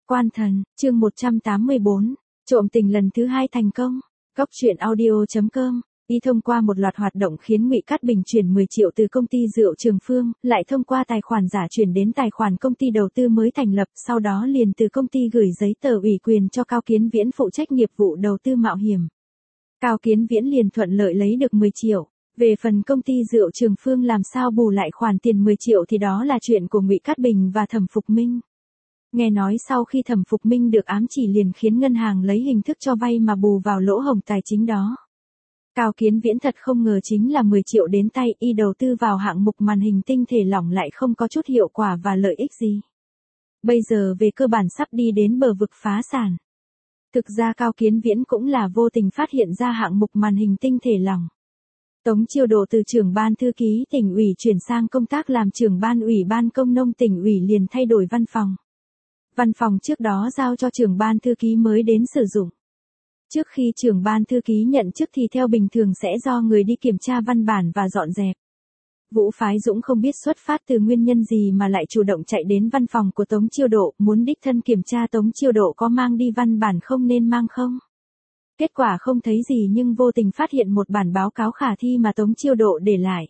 Quan thần, chương 184, trộm tình lần thứ 2 thành công. Góc truyện audio.com. Y thông qua một loạt hoạt động khiến Ngụy Cát Bình chuyển 10 triệu từ công ty rượu Trường Phương, lại thông qua tài khoản giả chuyển đến tài khoản công ty đầu tư mới thành lập, sau đó liền từ công ty gửi giấy tờ ủy quyền cho Cao Kiến Viễn phụ trách nghiệp vụ đầu tư mạo hiểm. Cao Kiến Viễn liền thuận lợi lấy được 10 triệu. Về phần công ty rượu Trường Phương làm sao bù lại khoản tiền 10 triệu thì đó là chuyện của Ngụy Cát Bình và Thẩm Phục Minh. Nghe nói sau khi Thẩm Phục Minh được ám chỉ liền khiến ngân hàng lấy hình thức cho vay mà bù vào lỗ hổng tài chính đó. Cao Kiến Viễn thật không ngờ chính là 10 triệu đến tay y đầu tư vào hạng mục màn hình tinh thể lỏng lại không có chút hiệu quả và lợi ích gì. Bây giờ về cơ bản sắp đi đến bờ vực phá sản. Thực ra Cao Kiến Viễn cũng là vô tình phát hiện ra hạng mục màn hình tinh thể lỏng. Tống Chiêu Độ từ trưởng ban thư ký tỉnh ủy chuyển sang công tác làm trưởng ban ủy ban công nông tỉnh ủy liền thay đổi văn phòng. Văn phòng trước đó giao cho trưởng ban thư ký mới đến sử dụng. Trước khi trưởng ban thư ký nhận chức thì theo bình thường sẽ do người đi kiểm tra văn bản và dọn dẹp. Vũ Phái Dũng không biết xuất phát từ nguyên nhân gì mà lại chủ động chạy đến văn phòng của Tống Chiêu Độ, muốn đích thân kiểm tra Tống Chiêu Độ có mang đi văn bản không nên mang không. Kết quả không thấy gì nhưng vô tình phát hiện một bản báo cáo khả thi mà Tống Chiêu Độ để lại.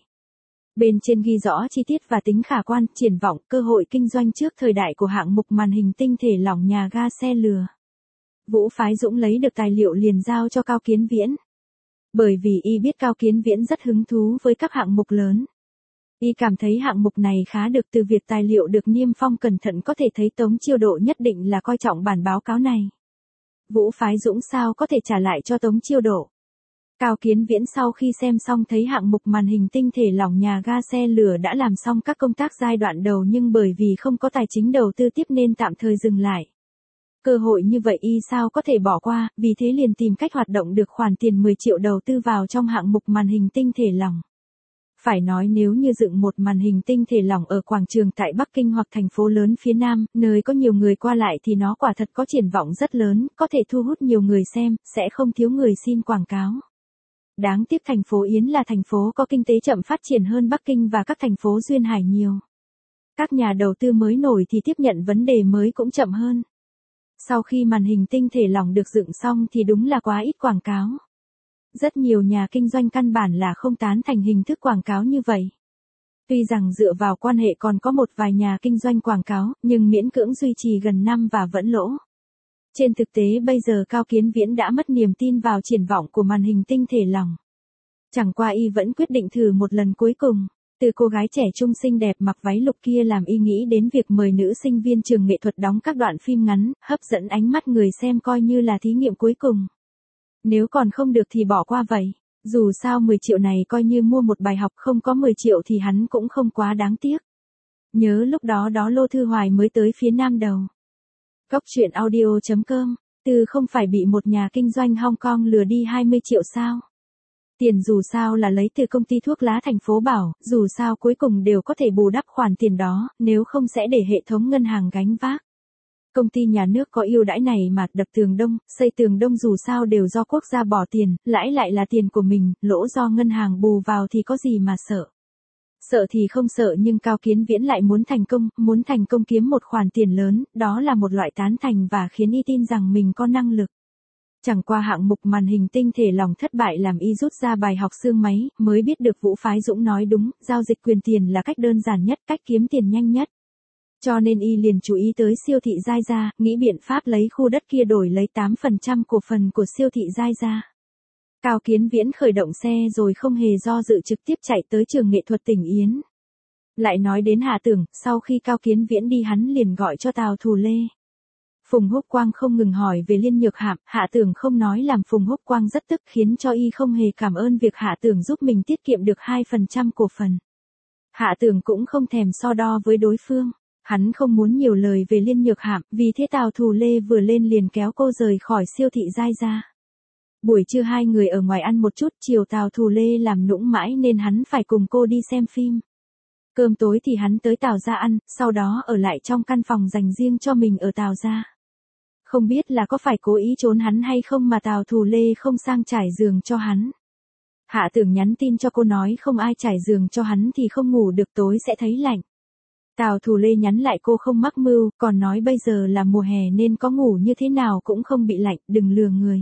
Bên trên ghi rõ chi tiết và tính khả quan, triển vọng, cơ hội kinh doanh trước thời đại của hạng mục màn hình tinh thể lỏng nhà ga xe lừa. Vũ Phái Dũng lấy được tài liệu liền giao cho Cao Kiến Viễn. Bởi vì y biết Cao Kiến Viễn rất hứng thú với các hạng mục lớn. Y cảm thấy hạng mục này khá được từ việc tài liệu được niêm phong cẩn thận có thể thấy Tống Chiêu Độ nhất định là coi trọng bản báo cáo này. Vũ Phái Dũng sao có thể trả lại cho Tống Chiêu Độ. Cao Kiến Viễn sau khi xem xong thấy hạng mục màn hình tinh thể lỏng nhà ga xe lửa đã làm xong các công tác giai đoạn đầu nhưng bởi vì không có tài chính đầu tư tiếp nên tạm thời dừng lại. Cơ hội như vậy y sao có thể bỏ qua, vì thế liền tìm cách hoạt động được khoản tiền 10 triệu đầu tư vào trong hạng mục màn hình tinh thể lỏng. Phải nói nếu như dựng một màn hình tinh thể lỏng ở quảng trường tại Bắc Kinh hoặc thành phố lớn phía Nam, nơi có nhiều người qua lại thì nó quả thật có triển vọng rất lớn, có thể thu hút nhiều người xem, sẽ không thiếu người xin quảng cáo. Đáng tiếc thành phố Yến là thành phố có kinh tế chậm phát triển hơn Bắc Kinh và các thành phố duyên hải nhiều. Các nhà đầu tư mới nổi thì tiếp nhận vấn đề mới cũng chậm hơn. Sau khi màn hình tinh thể lỏng được dựng xong thì đúng là quá ít quảng cáo. Rất nhiều nhà kinh doanh căn bản là không tán thành hình thức quảng cáo như vậy. Tuy rằng dựa vào quan hệ còn có một vài nhà kinh doanh quảng cáo, nhưng miễn cưỡng duy trì gần năm và vẫn lỗ. Trên thực tế bây giờ Cao Kiến Viễn đã mất niềm tin vào triển vọng của màn hình tinh thể lỏng. Chẳng qua y vẫn quyết định thử một lần cuối cùng. Từ cô gái trẻ trung xinh đẹp mặc váy lục kia làm y nghĩ đến việc mời nữ sinh viên trường nghệ thuật đóng các đoạn phim ngắn, hấp dẫn ánh mắt người xem coi như là thí nghiệm cuối cùng. Nếu còn không được thì bỏ qua vậy. Dù sao 10 triệu này coi như mua một bài học, không có 10 triệu thì hắn cũng không quá đáng tiếc. Nhớ lúc đó Lô Thư Hoài mới tới phía Nam đầu. Góc truyện audio.com, Từ không phải bị một nhà kinh doanh Hong Kong lừa đi 20 triệu sao? Tiền dù sao là lấy từ công ty thuốc lá thành phố Bảo, dù sao cuối cùng đều có thể bù đắp khoản tiền đó, nếu không sẽ để hệ thống ngân hàng gánh vác. Công ty nhà nước có ưu đãi này mà, đập tường đông, xây tường đông dù sao đều do quốc gia bỏ tiền, lãi lại là tiền của mình, lỗ do ngân hàng bù vào thì có gì mà sợ. Sợ thì không sợ nhưng Cao Kiến Viễn lại muốn thành công kiếm một khoản tiền lớn, đó là một loại tán thành và khiến y tin rằng mình có năng lực. Chẳng qua hạng mục màn hình tinh thể lỏng thất bại làm y rút ra bài học xương máy, mới biết được Vũ Phái Dũng nói đúng, giao dịch quyền tiền là cách đơn giản nhất, cách kiếm tiền nhanh nhất. Cho nên y liền chú ý tới siêu thị Giai Gia, nghĩ biện pháp lấy khu đất kia đổi lấy 8% cổ phần của siêu thị Giai Gia. Cao Kiến Viễn khởi động xe rồi không hề do dự trực tiếp chạy tới trường nghệ thuật tỉnh Yến. Lại nói đến Hạ Tưởng, sau khi Cao Kiến Viễn đi hắn liền gọi cho Tào Thù Lê. Phùng Húc Quang không ngừng hỏi về Liên Nhược Hạm, Hạ Tưởng không nói làm Phùng Húc Quang rất tức khiến cho y không hề cảm ơn việc Hạ Tưởng giúp mình tiết kiệm được 2% cổ phần. Hạ Tưởng cũng không thèm so đo với đối phương. Hắn không muốn nhiều lời về Liên Nhược Hạm, vì thế Tào Thù Lê vừa lên liền kéo cô rời khỏi siêu thị Giai Gia. Buổi trưa hai người ở ngoài ăn một chút, chiều Tào Thù Lê làm nũng mãi nên hắn phải cùng cô đi xem phim. Cơm tối thì hắn tới Tào gia ăn, sau đó ở lại trong căn phòng dành riêng cho mình ở Tào gia. Không biết là có phải cố ý trốn hắn hay không mà Tào Thù Lê không sang trải giường cho hắn. Hạ Tưởng nhắn tin cho cô nói không ai trải giường cho hắn thì không ngủ được, tối sẽ thấy lạnh. Tào Thù Lê nhắn lại cô không mắc mưu, còn nói bây giờ là mùa hè nên có ngủ như thế nào cũng không bị lạnh, đừng lừa người.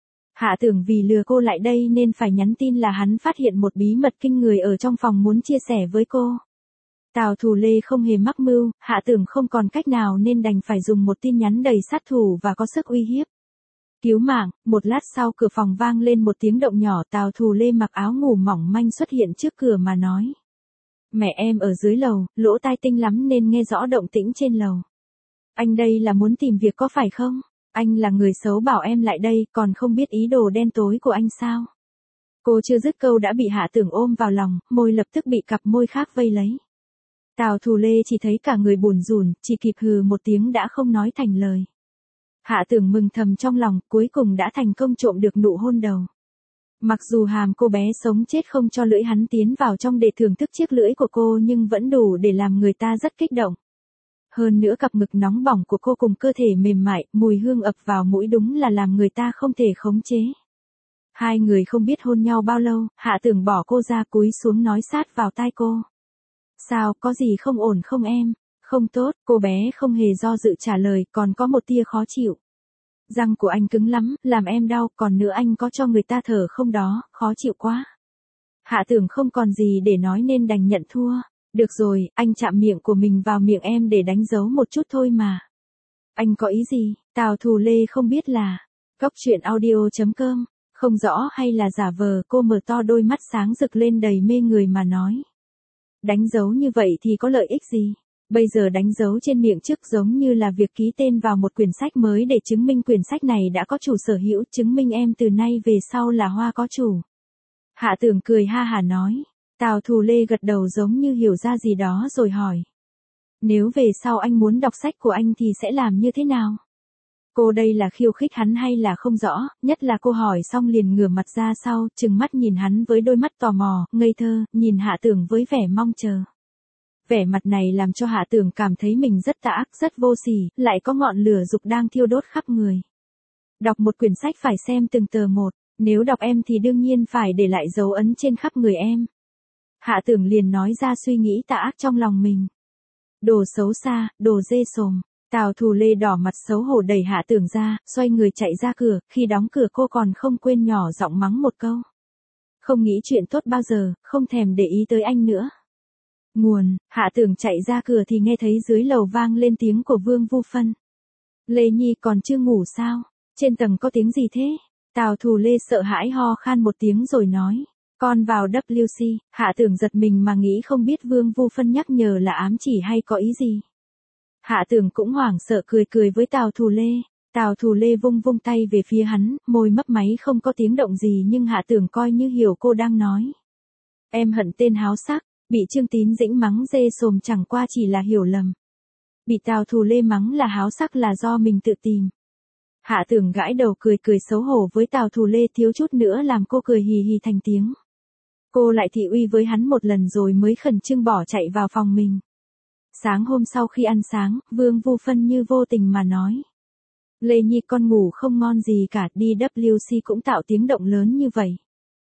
Hạ Tưởng vì lừa cô lại đây nên phải nhắn tin là hắn phát hiện một bí mật kinh người ở trong phòng muốn chia sẻ với cô. Tào Thù Lê không hề mắc mưu, Hạ Tưởng không còn cách nào nên đành phải dùng một tin nhắn đầy sát thủ và có sức uy hiếp. Cứu mạng, một lát sau cửa phòng vang lên một tiếng động nhỏ, Tào Thù Lê mặc áo ngủ mỏng manh xuất hiện trước cửa mà nói. Mẹ em ở dưới lầu, lỗ tai tinh lắm nên nghe rõ động tĩnh trên lầu. Anh đây là muốn tìm việc có phải không? Anh là người xấu bảo em lại đây, còn không biết ý đồ đen tối của anh sao? Cô chưa dứt câu đã bị Hạ Tưởng ôm vào lòng, môi lập tức bị cặp môi khác vây lấy. Tào Thù Lê chỉ thấy cả người bủn rủn, chỉ kịp hừ một tiếng đã không nói thành lời. Hạ Tưởng mừng thầm trong lòng, cuối cùng đã thành công trộm được nụ hôn đầu. Mặc dù hàm cô bé sống chết không cho lưỡi hắn tiến vào trong để thưởng thức chiếc lưỡi của cô nhưng vẫn đủ để làm người ta rất kích động. Hơn nữa cặp ngực nóng bỏng của cô cùng cơ thể mềm mại, mùi hương ập vào mũi đúng là làm người ta không thể khống chế. Hai người không biết hôn nhau bao lâu, Hạ Tưởng bỏ cô ra cúi xuống nói sát vào tai cô. Sao, có gì không ổn không em? Không tốt, cô bé không hề do dự trả lời, còn có một tia khó chịu. Răng của anh cứng lắm, làm em đau, còn nữa anh có cho người ta thở không đó, khó chịu quá. Hạ Tưởng không còn gì để nói nên đành nhận thua. Được rồi, anh chạm miệng của mình vào miệng em để đánh dấu một chút thôi mà. Anh có ý gì? Tào Thù Lê không biết là Góc Chuyện Audio.com, không rõ hay là giả vờ, cô mở to đôi mắt sáng rực lên đầy mê người mà nói. Đánh dấu như vậy thì có lợi ích gì? Bây giờ đánh dấu trên miệng trước giống như là việc ký tên vào một quyển sách mới để chứng minh quyển sách này đã có chủ sở hữu, chứng minh em từ nay về sau là Hoa có chủ. Hạ Tưởng cười ha hả nói. Tào Thù Lê gật đầu giống như hiểu ra gì đó rồi hỏi. Nếu về sau anh muốn đọc sách của anh thì sẽ làm như thế nào? Cô đây là khiêu khích hắn hay là không rõ, nhất là cô hỏi xong liền ngửa mặt ra sau, trừng mắt nhìn hắn với đôi mắt tò mò, ngây thơ, nhìn Hạ Tưởng với vẻ mong chờ. Vẻ mặt này làm cho Hạ Tưởng cảm thấy mình rất tà ác, rất vô sỉ, lại có ngọn lửa dục đang thiêu đốt khắp người. Đọc một quyển sách phải xem từng tờ một, nếu đọc em thì đương nhiên phải để lại dấu ấn trên khắp người em. Hạ Tưởng liền nói ra suy nghĩ tà ác trong lòng mình. Đồ xấu xa, đồ dê sồm. Tào Thù Lê đỏ mặt xấu hổ đẩy Hạ Tưởng ra, xoay người chạy ra cửa, khi đóng cửa cô còn không quên nhỏ giọng mắng một câu. Không nghĩ chuyện tốt bao giờ, không thèm để ý tới anh nữa. Nguồn, Hạ Tưởng chạy ra cửa thì nghe thấy dưới lầu vang lên tiếng của Vương Vu Phân. Lê Nhi còn chưa ngủ sao? Trên tầng có tiếng gì thế? Tào Thù Lê sợ hãi ho khan một tiếng rồi nói. Con vào WC, Hạ Tưởng giật mình mà nghĩ không biết Vương Vu Phân nhắc nhở là ám chỉ hay có ý gì. Hạ Tưởng cũng hoảng sợ cười cười với Tào Thù Lê. Tào Thù Lê vung vung tay về phía hắn, môi mấp máy không có tiếng động gì nhưng Hạ Tưởng coi như hiểu cô đang nói. Em hận tên háo sắc, bị Trương Tín Dĩnh mắng dê sồm chẳng qua chỉ là hiểu lầm. Bị Tào Thù Lê mắng là háo sắc là do mình tự tìm. Hạ Tưởng gãi đầu cười cười xấu hổ với Tào Thù Lê thiếu chút nữa làm cô cười hì hì thành tiếng. Cô lại thị uy với hắn một lần rồi mới khẩn trương bỏ chạy vào phòng mình. Sáng hôm sau khi ăn sáng, Vương Vu Phân như vô tình mà nói. Lê Nhi con ngủ không ngon gì cả, đi WC cũng tạo tiếng động lớn như vậy.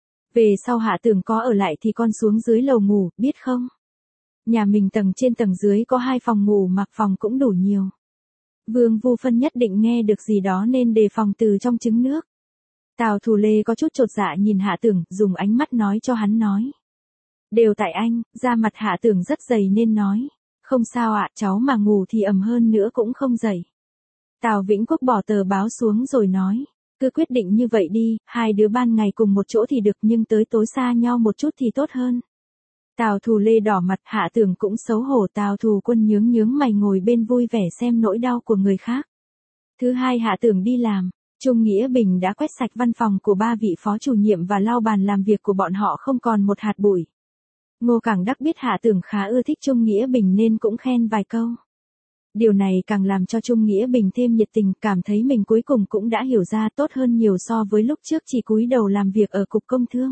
Về sau Hạ Tưởng có ở lại thì con xuống dưới lầu ngủ, biết không? Nhà mình tầng trên tầng dưới có 2 phòng ngủ mà phòng cũng đủ nhiều. Vương Vu Phân nhất định nghe được gì đó nên đề phòng từ trong trứng nước. Tào Thù Lê có chút chột dạ nhìn Hạ Tưởng, dùng ánh mắt nói cho hắn nói. Đều tại anh, da mặt Hạ Tưởng rất dày nên nói. Không sao ạ, cháu mà ngủ thì ầm hơn nữa cũng không dậy. Tào Vĩnh Quốc bỏ tờ báo xuống rồi nói. Cứ quyết định như vậy đi, hai đứa ban ngày cùng một chỗ thì được nhưng tới tối xa nhau một chút thì tốt hơn. Tào Thù Lê đỏ mặt, Hạ Tưởng cũng xấu hổ. Tào Thù Quân nhướng nhướng mày ngồi bên vui vẻ xem nỗi đau của người khác. Thứ hai Hạ Tưởng đi làm. Trung Nghĩa Bình đã quét sạch văn phòng của 3 vị phó chủ nhiệm và lau bàn làm việc của bọn họ không còn một hạt bụi. Ngô Cảng Đắc biết Hạ Tưởng khá ưa thích Trung Nghĩa Bình nên cũng khen vài câu. Điều này càng làm cho Trung Nghĩa Bình thêm nhiệt tình, cảm thấy mình cuối cùng cũng đã hiểu ra tốt hơn nhiều so với lúc trước chỉ cúi đầu làm việc ở Cục Công Thương.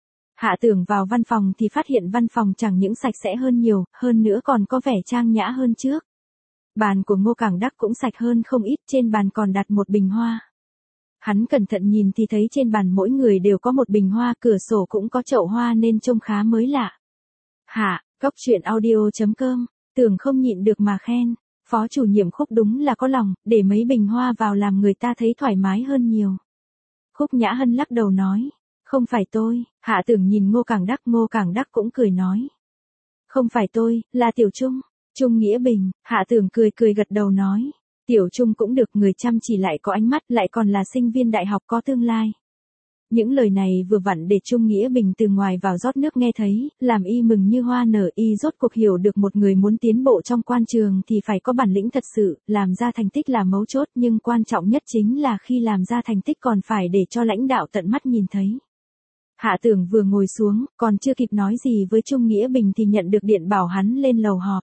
Hạ Tưởng vào văn phòng thì phát hiện văn phòng chẳng những sạch sẽ hơn nhiều, hơn nữa còn có vẻ trang nhã hơn trước. Bàn của Ngô Cảng Đắc cũng sạch hơn không ít, trên bàn còn đặt một bình hoa. Hắn cẩn thận nhìn thì thấy trên bàn mỗi người đều có một bình hoa, cửa sổ cũng có chậu hoa nên trông khá mới lạ. Hạ, Góc Chuyện Audio.com Tưởng không nhịn được mà khen, phó chủ nhiệm Khúc đúng là có lòng, để mấy bình hoa vào làm người ta thấy thoải mái hơn nhiều. Khúc Nhã Hân lắc đầu nói, không phải tôi. Hạ Tưởng nhìn Ngô Cảng Đắc cũng cười nói. Không phải tôi, là Tiểu Trung. Trung Nghĩa Bình. Hạ Tưởng cười gật đầu nói. Tiểu Trung cũng được, người chăm chỉ lại có ánh mắt, lại còn là sinh viên đại học có tương lai. Những lời này vừa vặn để Trung Nghĩa Bình từ ngoài vào rót nước nghe thấy, làm y mừng như hoa nở. Y rốt cuộc hiểu được một người muốn tiến bộ trong quan trường thì phải có bản lĩnh thật sự, làm ra thành tích là mấu chốt, nhưng quan trọng nhất chính là khi làm ra thành tích còn phải để cho lãnh đạo tận mắt nhìn thấy. Hạ Tưởng vừa ngồi xuống, còn chưa kịp nói gì với Trung Nghĩa Bình thì nhận được điện bảo hắn lên lầu họp.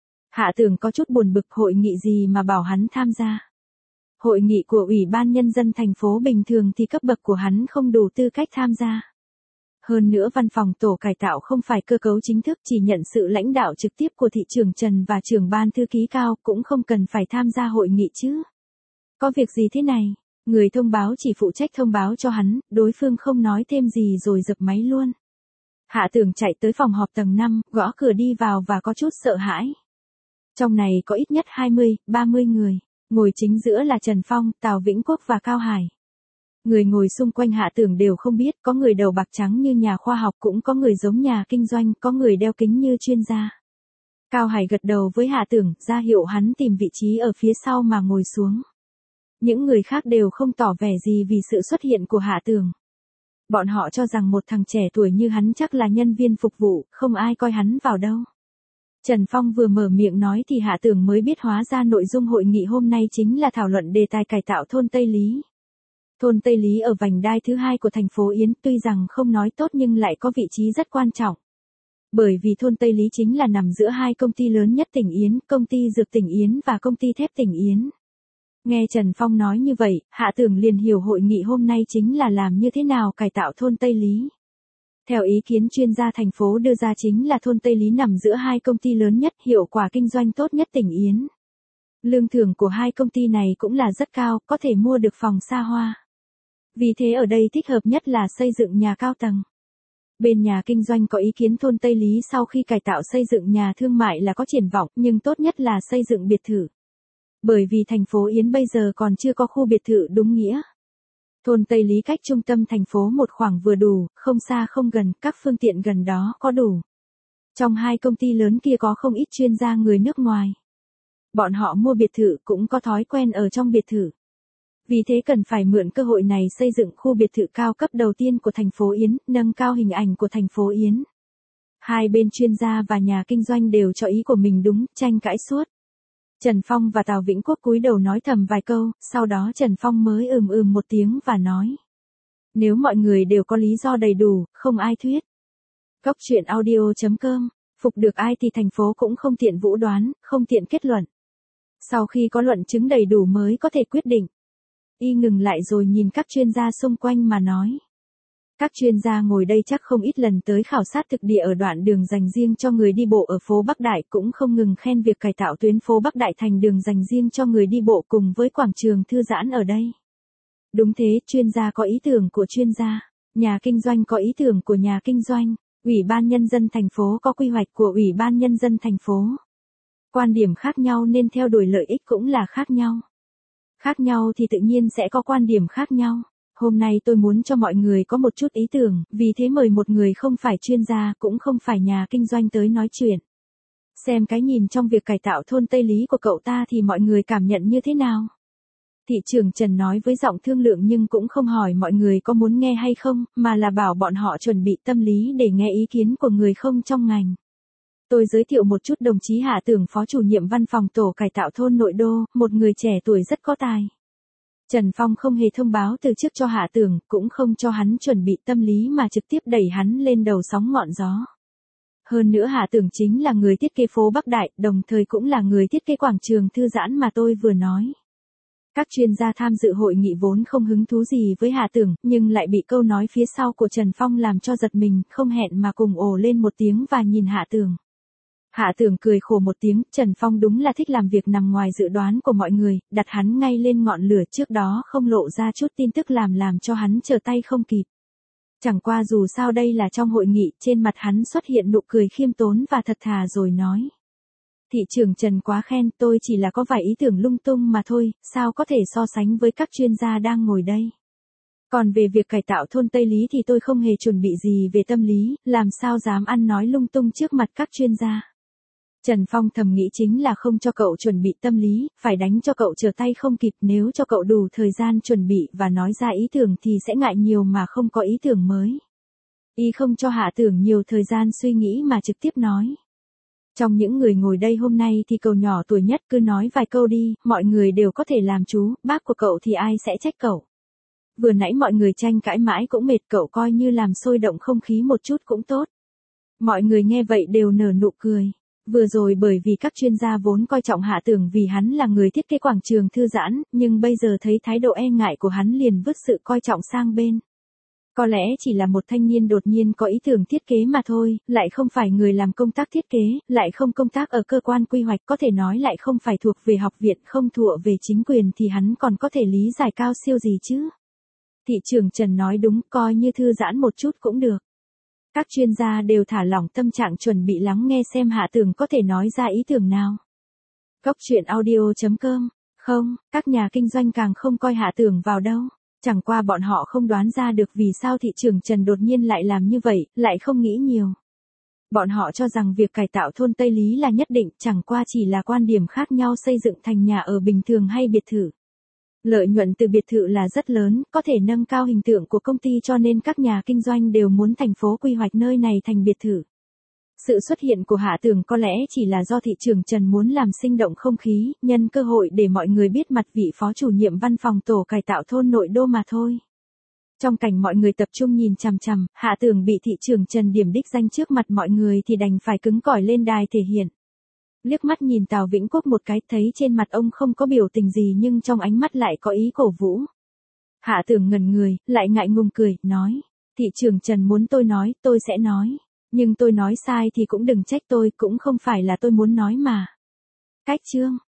Hạ Tưởng có chút buồn bực, hội nghị gì mà bảo hắn tham gia. Hội nghị của Ủy ban Nhân dân thành phố bình thường thì cấp bậc của hắn không đủ tư cách tham gia. Hơn nữa văn phòng tổ cải tạo không phải cơ cấu chính thức, chỉ nhận sự lãnh đạo trực tiếp của thị trưởng Trần và trưởng ban thư ký Cao, cũng không cần phải tham gia hội nghị chứ. Có việc gì thế này? Người thông báo chỉ phụ trách thông báo cho hắn, đối phương không nói thêm gì rồi dập máy luôn. Hạ Tưởng chạy tới phòng họp tầng 5, gõ cửa đi vào và có chút sợ hãi. Trong này có ít nhất 20-30 người, ngồi chính giữa là Trần Phong, Tào Vĩnh Quốc và Cao Hải. Người ngồi xung quanh Hạ Tưởng đều không biết, có người đầu bạc trắng như nhà khoa học, cũng có người giống nhà kinh doanh, có người đeo kính như chuyên gia. Cao Hải gật đầu với Hạ Tưởng, ra hiệu hắn tìm vị trí ở phía sau mà ngồi xuống. Những người khác đều không tỏ vẻ gì vì sự xuất hiện của Hạ Tưởng. Bọn họ cho rằng một thằng trẻ tuổi như hắn chắc là nhân viên phục vụ, không ai coi hắn vào đâu. Trần Phong vừa mở miệng nói thì Hạ Tưởng mới biết hóa ra nội dung hội nghị hôm nay chính là thảo luận đề tài cải tạo thôn Tây Lý. Thôn Tây Lý ở vành đai thứ hai của thành phố Yến, tuy rằng không nói tốt nhưng lại có vị trí rất quan trọng. Bởi vì thôn Tây Lý chính là nằm giữa hai công ty lớn nhất tỉnh Yến, công ty dược tỉnh Yến và công ty thép tỉnh Yến. Nghe Trần Phong nói như vậy, Hạ Tưởng liền hiểu hội nghị hôm nay chính là làm như thế nào cải tạo thôn Tây Lý. Theo ý kiến chuyên gia thành phố đưa ra chính là thôn Tây Lý nằm giữa hai công ty lớn nhất, hiệu quả kinh doanh tốt nhất tỉnh Yến. Lương thưởng của hai công ty này cũng là rất cao, có thể mua được phòng xa hoa. Vì thế ở đây thích hợp nhất là xây dựng nhà cao tầng. Bên nhà kinh doanh có ý kiến thôn Tây Lý sau khi cải tạo xây dựng nhà thương mại là có triển vọng, nhưng tốt nhất là xây dựng biệt thự. Bởi vì thành phố Yến bây giờ còn chưa có khu biệt thự đúng nghĩa. Thôn Tây Lý cách trung tâm thành phố một khoảng vừa đủ, không xa không gần, các phương tiện gần đó có đủ. Trong hai công ty lớn kia có không ít chuyên gia người nước ngoài. Bọn họ mua biệt thự cũng có thói quen ở trong biệt thự. Vì thế cần phải mượn cơ hội này xây dựng khu biệt thự cao cấp đầu tiên của thành phố Yến, nâng cao hình ảnh của thành phố Yến. Hai bên chuyên gia và nhà kinh doanh đều cho ý của mình đúng, tranh cãi suốt. Trần Phong và Tào Vĩnh Quốc cúi đầu nói thầm vài câu, sau đó Trần Phong mới một tiếng và nói. Nếu mọi người đều có lý do đầy đủ, không ai thuyết. Cốc truyện audio.com, phục được ai thì thành phố cũng không tiện vũ đoán, không tiện kết luận. Sau khi có luận chứng đầy đủ mới có thể quyết định. Y ngừng lại rồi nhìn các chuyên gia xung quanh mà nói. Các chuyên gia ngồi đây chắc không ít lần tới khảo sát thực địa ở đoạn đường dành riêng cho người đi bộ ở phố Bắc Đại, cũng không ngừng khen việc cải tạo tuyến phố Bắc Đại thành đường dành riêng cho người đi bộ cùng với quảng trường thư giãn ở đây. Đúng thế, chuyên gia có ý tưởng của chuyên gia, nhà kinh doanh có ý tưởng của nhà kinh doanh, Ủy ban Nhân dân thành phố có quy hoạch của Ủy ban Nhân dân thành phố. Quan điểm khác nhau nên theo đuổi lợi ích cũng là khác nhau. Khác nhau thì tự nhiên sẽ có quan điểm khác nhau. Hôm nay tôi muốn cho mọi người có một chút ý tưởng, vì thế mời một người không phải chuyên gia cũng không phải nhà kinh doanh tới nói chuyện. Xem cái nhìn trong việc cải tạo thôn Tây Lý của cậu ta thì mọi người cảm nhận như thế nào? Thị trưởng Trần nói với giọng thương lượng nhưng cũng không hỏi mọi người có muốn nghe hay không, mà là bảo bọn họ chuẩn bị tâm lý để nghe ý kiến của người không trong ngành. Tôi giới thiệu một chút đồng chí Hạ Tưởng, phó chủ nhiệm văn phòng tổ cải tạo thôn Nội Đô, một người trẻ tuổi rất có tài. Trần Phong không hề thông báo từ trước cho Hạ Tưởng, cũng không cho hắn chuẩn bị tâm lý mà trực tiếp đẩy hắn lên đầu sóng ngọn gió. Hơn nữa Hạ Tưởng chính là người thiết kế phố Bắc Đại, đồng thời cũng là người thiết kế quảng trường thư giãn mà tôi vừa nói. Các chuyên gia tham dự hội nghị vốn không hứng thú gì với Hạ Tưởng, nhưng lại bị câu nói phía sau của Trần Phong làm cho giật mình, không hẹn mà cùng ồ lên một tiếng và nhìn Hạ Tưởng. Hạ Tưởng cười khổ một tiếng, Trần Phong đúng là thích làm việc nằm ngoài dự đoán của mọi người, đặt hắn ngay lên ngọn lửa, trước đó không lộ ra chút tin tức làm cho hắn trở tay không kịp. Chẳng qua dù sao đây là trong hội nghị, trên mặt hắn xuất hiện nụ cười khiêm tốn và thật thà rồi nói. Thị trưởng Trần quá khen, tôi chỉ là có vài ý tưởng lung tung mà thôi, sao có thể so sánh với các chuyên gia đang ngồi đây. Còn về việc cải tạo thôn Tây Lý thì tôi không hề chuẩn bị gì về tâm lý, làm sao dám ăn nói lung tung trước mặt các chuyên gia. Trần Phong thầm nghĩ chính là không cho cậu chuẩn bị tâm lý, phải đánh cho cậu trở tay không kịp, nếu cho cậu đủ thời gian chuẩn bị và nói ra ý tưởng thì sẽ ngại nhiều mà không có ý tưởng mới. Y không cho Hạ Tưởng nhiều thời gian suy nghĩ mà trực tiếp nói. Trong những người ngồi đây hôm nay thì cậu nhỏ tuổi nhất, cứ nói vài câu đi, mọi người đều có thể làm chú, bác của cậu thì ai sẽ trách cậu. Vừa nãy mọi người tranh cãi mãi cũng mệt, cậu coi như làm sôi động không khí một chút cũng tốt. Mọi người nghe vậy đều nở nụ cười. Vừa rồi bởi vì các chuyên gia vốn coi trọng Hạ Tưởng vì hắn là người thiết kế quảng trường thư giãn, nhưng bây giờ thấy thái độ e ngại của hắn liền vứt sự coi trọng sang bên. Có lẽ chỉ là một thanh niên đột nhiên có ý tưởng thiết kế mà thôi, lại không phải người làm công tác thiết kế, lại không công tác ở cơ quan quy hoạch, có thể nói lại không phải thuộc về học viện, không thụa về chính quyền thì hắn còn có thể lý giải cao siêu gì chứ. Thị trưởng Trần nói đúng, coi như thư giãn một chút cũng được. Các chuyên gia đều thả lỏng tâm trạng chuẩn bị lắng nghe xem Hạ Tưởng có thể nói ra ý tưởng nào. Góc truyện audio.com. Không, các nhà kinh doanh càng không coi Hạ Tưởng vào đâu. Chẳng qua bọn họ không đoán ra được vì sao thị trưởng Trần đột nhiên lại làm như vậy, lại không nghĩ nhiều. Bọn họ cho rằng việc cải tạo thôn Tây Lý là nhất định, chẳng qua chỉ là quan điểm khác nhau xây dựng thành nhà ở bình thường hay biệt thự. Lợi nhuận từ biệt thự là rất lớn, có thể nâng cao hình tượng của công ty cho nên các nhà kinh doanh đều muốn thành phố quy hoạch nơi này thành biệt thự. Sự xuất hiện của Hạ Tưởng có lẽ chỉ là do thị trưởng Trần muốn làm sinh động không khí, nhân cơ hội để mọi người biết mặt vị phó chủ nhiệm văn phòng tổ cải tạo thôn nội đô mà thôi. Trong cảnh mọi người tập trung nhìn chằm chằm, Hạ Tưởng bị thị trưởng Trần điểm đích danh trước mặt mọi người thì đành phải cứng cỏi lên đài thể hiện. Liếc mắt nhìn Tào Vĩnh Quốc một cái, thấy trên mặt ông không có biểu tình gì nhưng trong ánh mắt lại có ý cổ vũ. Hạ Tưởng ngẩn người, lại ngại ngùng cười, nói, thị trưởng Trần muốn tôi nói, tôi sẽ nói. Nhưng tôi nói sai thì cũng đừng trách tôi, cũng không phải là tôi muốn nói mà. Cách chương.